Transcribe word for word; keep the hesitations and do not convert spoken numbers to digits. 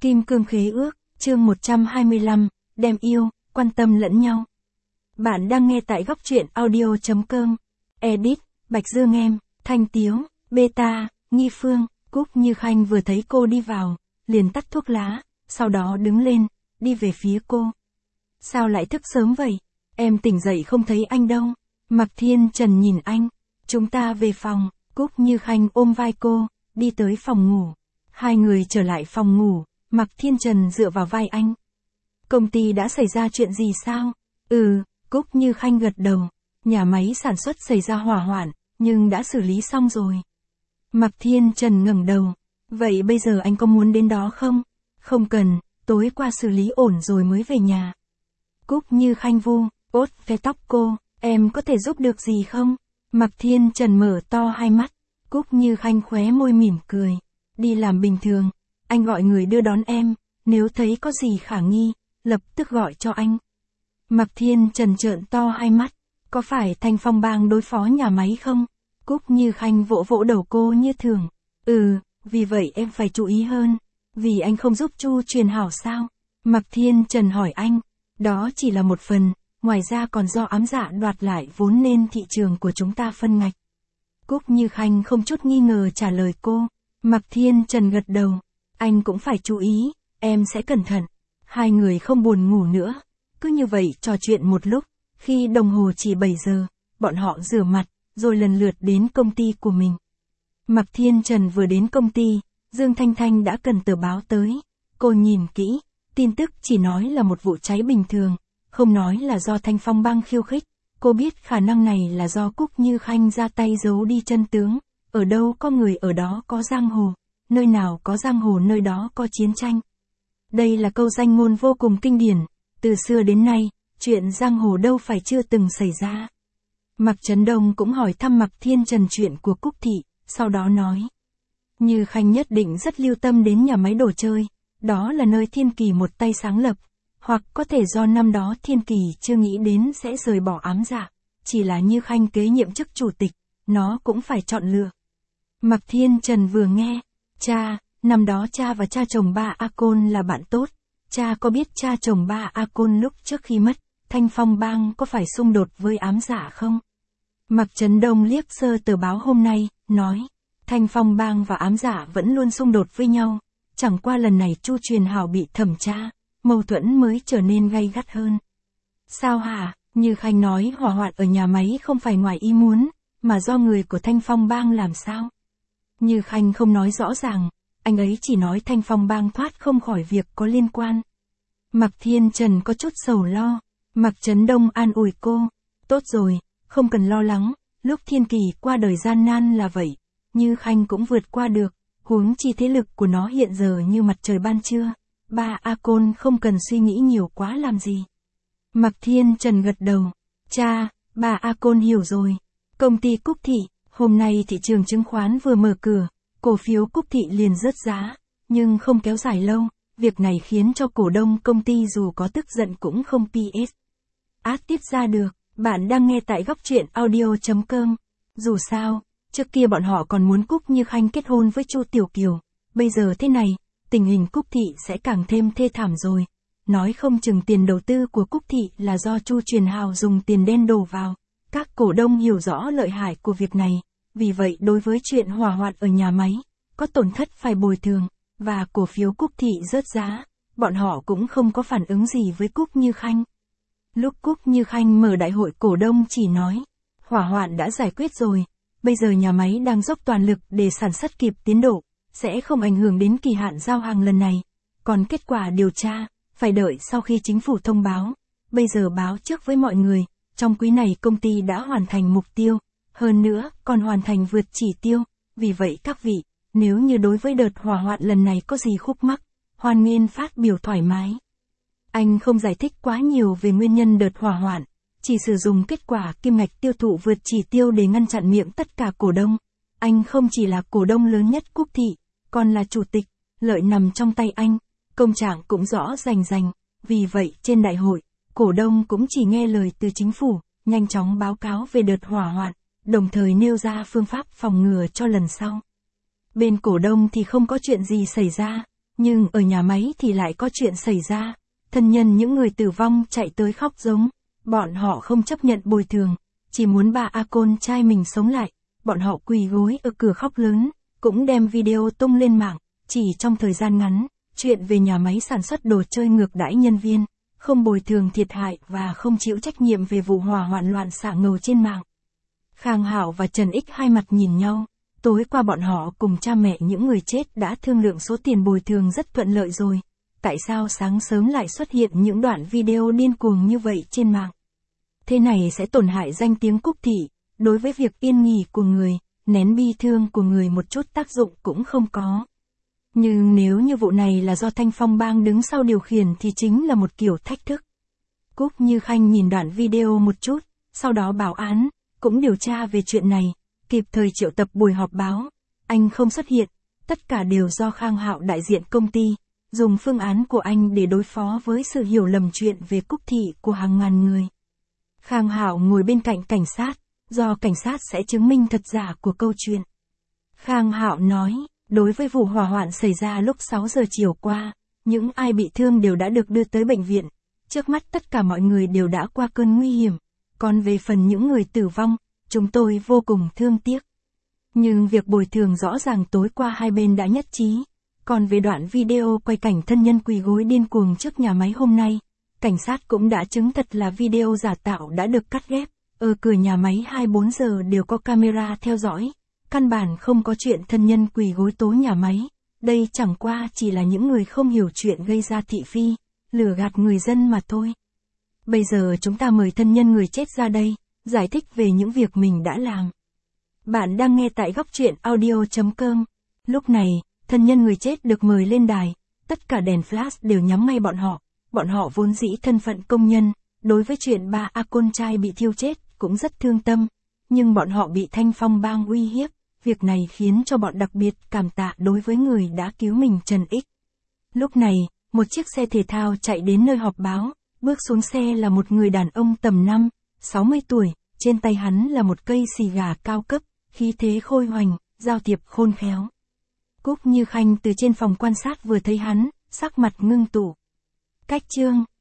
Kim cương khế ước, chương một trăm hai mươi lăm, đem yêu, quan tâm lẫn nhau. Bạn đang nghe tại góc truyện audio chấm com. Edit, Bạch Dương Em, Thanh Tiếu, Beta, Nghi Phương, Cúc Như Khanh vừa thấy cô đi vào, liền tắt thuốc lá, sau đó đứng lên, đi về phía cô. Sao lại thức sớm vậy? Em tỉnh dậy không thấy anh đâu. Mạc Thiên Trần nhìn anh. Chúng ta về phòng. Cúc Như Khanh ôm vai cô, đi tới phòng ngủ. Hai người trở lại phòng ngủ, Mạc Thiên Trần dựa vào vai anh. Công ty đã xảy ra chuyện gì sao? Ừ, Cúc Như Khanh gật đầu. Nhà máy sản xuất xảy ra hỏa hoạn, nhưng đã xử lý xong rồi. Mạc Thiên Trần ngẩng đầu. Vậy bây giờ anh có muốn đến đó không? Không cần, tối qua xử lý ổn rồi mới về nhà. Cúc Như Khanh vu, ốt ve tóc cô, em có thể giúp được gì không? Mạc Thiên Trần mở to hai mắt. Cúc Như Khanh khóe môi mỉm cười. Đi làm bình thường, anh gọi người đưa đón em, nếu thấy có gì khả nghi, lập tức gọi cho anh. Mạc Thiên Trần trợn to hai mắt. Có phải Thanh Phong Bang đối phó nhà máy không? Cúc Như Khanh vỗ vỗ đầu cô như thường. Ừ, vì vậy em phải chú ý hơn. Vì anh không giúp Chu Truyền Hảo sao? Mạc Thiên Trần hỏi anh. Đó chỉ là một phần, ngoài ra còn do ám dạ đoạt lại vốn nên thị trường của chúng ta phân ngạch. Cúc Như Khanh không chút nghi ngờ trả lời cô. Mạc Thiên Trần gật đầu. Anh cũng phải chú ý, em sẽ cẩn thận. Hai người không buồn ngủ nữa. Cứ như vậy trò chuyện một lúc, khi đồng hồ chỉ bảy giờ, bọn họ rửa mặt, rồi lần lượt đến công ty của mình. Mạc Thiên Trần vừa đến công ty, Dương Thanh Thanh đã cần tờ báo tới. Cô nhìn kỹ, tin tức chỉ nói là một vụ cháy bình thường, không nói là do Thanh Phong Bang khiêu khích. Cô biết khả năng này là do Cúc Như Khanh ra tay giấu đi chân tướng. Ở đâu có người ở đó có giang hồ, nơi nào có giang hồ nơi đó có chiến tranh. Đây là câu danh ngôn vô cùng kinh điển, từ xưa đến nay, chuyện giang hồ đâu phải chưa từng xảy ra. Mạc Trấn Đông cũng hỏi thăm Mạc Thiên Trần chuyện của Cúc Thị, sau đó nói. Như Khanh nhất định rất lưu tâm đến nhà máy đồ chơi, đó là nơi Thiên Kỳ một tay sáng lập, hoặc có thể do năm đó Thiên Kỳ chưa nghĩ đến sẽ rời bỏ ám dạ, chỉ là Như Khanh kế nhiệm chức chủ tịch, nó cũng phải chọn lựa. Mạc Thiên Trần vừa nghe, cha, năm đó cha và cha chồng ba A Côn là bạn tốt, cha có biết cha chồng ba A Côn lúc trước khi mất, Thanh Phong Bang có phải xung đột với ám dạ không? Mạc Trấn Đông liếc sơ tờ báo hôm nay, nói, Thanh Phong Bang và ám dạ vẫn luôn xung đột với nhau, chẳng qua lần này Chu Truyền Hảo bị thẩm tra, mâu thuẫn mới trở nên gay gắt hơn. Sao hả? Như Khanh nói hỏa hoạn ở nhà máy không phải ngoài ý muốn, mà do người của Thanh Phong Bang làm sao? Như Khanh không nói rõ ràng, anh ấy chỉ nói Thanh Phong Bang thoát không khỏi việc có liên quan. Mạc Thiên Trần có chút sầu lo. Mạc Trấn Đông an ủi cô. Tốt rồi, không cần lo lắng, lúc Thiên Kỳ qua đời gian nan là vậy, Như Khanh cũng vượt qua được, huống chi thế lực của nó hiện giờ như mặt trời ban trưa. Ba A Côn không cần suy nghĩ nhiều quá làm gì. Mạc Thiên Trần gật đầu. Cha, bà A Côn hiểu rồi. Công ty Cúc Thị, hôm nay thị trường chứng khoán vừa mở cửa, cổ phiếu Cúc Thị liền rớt giá, nhưng không kéo dài lâu, việc này khiến cho cổ đông công ty dù có tức giận cũng không pê ét. Át tiếp ra được, bạn đang nghe tại góc truyện audio chấm com. Dù sao, trước kia bọn họ còn muốn Cúc Như Khanh kết hôn với Chu Tiểu Kiều, bây giờ thế này, tình hình Cúc Thị sẽ càng thêm thê thảm rồi. Nói không chừng tiền đầu tư của Cúc Thị là do Chu Truyền Hào dùng tiền đen đổ vào. Các cổ đông hiểu rõ lợi hại của việc này, vì vậy đối với chuyện hỏa hoạn ở nhà máy, có tổn thất phải bồi thường, và cổ phiếu Cúc Thị rớt giá, bọn họ cũng không có phản ứng gì với Cúc Như Khanh. Lúc Cúc Như Khanh mở đại hội cổ đông chỉ nói, hỏa hoạn đã giải quyết rồi, bây giờ nhà máy đang dốc toàn lực để sản xuất kịp tiến độ, sẽ không ảnh hưởng đến kỳ hạn giao hàng lần này. Còn kết quả điều tra, phải đợi sau khi chính phủ thông báo. Bây giờ báo trước với mọi người, trong quý này công ty đã hoàn thành mục tiêu, hơn nữa còn hoàn thành vượt chỉ tiêu. Vì vậy các vị, nếu như đối với đợt hỏa hoạn lần này có gì khúc mắc, hoan nghênh phát biểu thoải mái. Anh không giải thích quá nhiều về nguyên nhân đợt hỏa hoạn, chỉ sử dụng kết quả kim ngạch tiêu thụ vượt chỉ tiêu để ngăn chặn miệng tất cả cổ đông. Anh không chỉ là cổ đông lớn nhất Cúc Thị, còn là chủ tịch, lợi nằm trong tay anh, công trạng cũng rõ rành rành. Vì vậy trên đại hội, cổ đông cũng chỉ nghe lời từ chính phủ, nhanh chóng báo cáo về đợt hỏa hoạn, đồng thời nêu ra phương pháp phòng ngừa cho lần sau. Bên cổ đông thì không có chuyện gì xảy ra, Nhưng ở nhà máy thì lại có chuyện xảy ra. Thân nhân những người tử vong chạy tới khóc giống. Bọn họ không chấp nhận bồi thường, chỉ muốn bà A con trai mình sống lại. Bọn họ quỳ gối ở cửa khóc lớn, cũng đem video tung lên mạng. Chỉ trong thời gian ngắn, chuyện về nhà máy sản xuất đồ chơi ngược đãi nhân viên, không bồi thường thiệt hại và không chịu trách nhiệm về vụ hỏa hoạn loạn xạ ngầu trên mạng. Khang Hạo và Trần Ích hai mặt nhìn nhau. Tối qua bọn họ cùng cha mẹ những người chết đã thương lượng số tiền bồi thường rất thuận lợi rồi. Tại sao sáng sớm lại xuất hiện những đoạn video điên cuồng như vậy trên mạng? Thế này sẽ tổn hại danh tiếng Cúc Thị, đối với việc yên nghỉ của người, nén bi thương của người một chút tác dụng cũng không có. Nhưng nếu như vụ này là do Thanh Phong Bang đứng sau điều khiển thì chính là một kiểu thách thức. Cúc Như Khanh nhìn đoạn video một chút, sau đó báo án, cũng điều tra về chuyện này, kịp thời triệu tập buổi họp báo. Anh không xuất hiện, tất cả đều do Khang Hạo đại diện công ty, dùng phương án của anh để đối phó với sự hiểu lầm chuyện về Cúc Thị của hàng ngàn người. Khang Hạo ngồi bên cạnh cảnh sát, do cảnh sát sẽ chứng minh thật giả của câu chuyện. Khang Hạo nói, đối với vụ hỏa hoạn xảy ra lúc sáu giờ chiều qua, những ai bị thương đều đã được đưa tới bệnh viện. Trước mắt tất cả mọi người đều đã qua cơn nguy hiểm. Còn về phần những người tử vong, chúng tôi vô cùng thương tiếc. Nhưng việc bồi thường rõ ràng tối qua hai bên đã nhất trí. Còn về đoạn video quay cảnh thân nhân quỳ gối điên cuồng trước nhà máy hôm nay, cảnh sát cũng đã chứng thật là video giả tạo đã được cắt ghép. Ở cửa nhà máy hai mươi bốn giờ đều có camera theo dõi. Căn bản không có chuyện thân nhân quỳ gối tố nhà máy. Đây chẳng qua chỉ là những người không hiểu chuyện gây ra thị phi, lừa gạt người dân mà thôi. Bây giờ chúng ta mời thân nhân người chết ra đây, giải thích về những việc mình đã làm. Bạn đang nghe tại góc truyện audio chấm com. Lúc này, thân nhân người chết được mời lên đài, tất cả đèn flash đều nhắm ngay bọn họ. Bọn họ vốn dĩ thân phận công nhân, đối với chuyện bà A con trai bị thiêu chết cũng rất thương tâm. Nhưng bọn họ bị Thanh Phong Bang uy hiếp, việc này khiến cho bọn đặc biệt cảm tạ đối với người đã cứu mình Trần Ích. Lúc này, một chiếc xe thể thao chạy đến nơi họp báo, bước xuống xe là một người đàn ông tầm năm, sáu mươi tuổi, trên tay hắn là một cây xì gà cao cấp, khí thế khôi hoành, giao thiệp khôn khéo. Cúc Như Khanh từ trên phòng quan sát vừa thấy hắn, sắc mặt ngưng tụ. Cách chương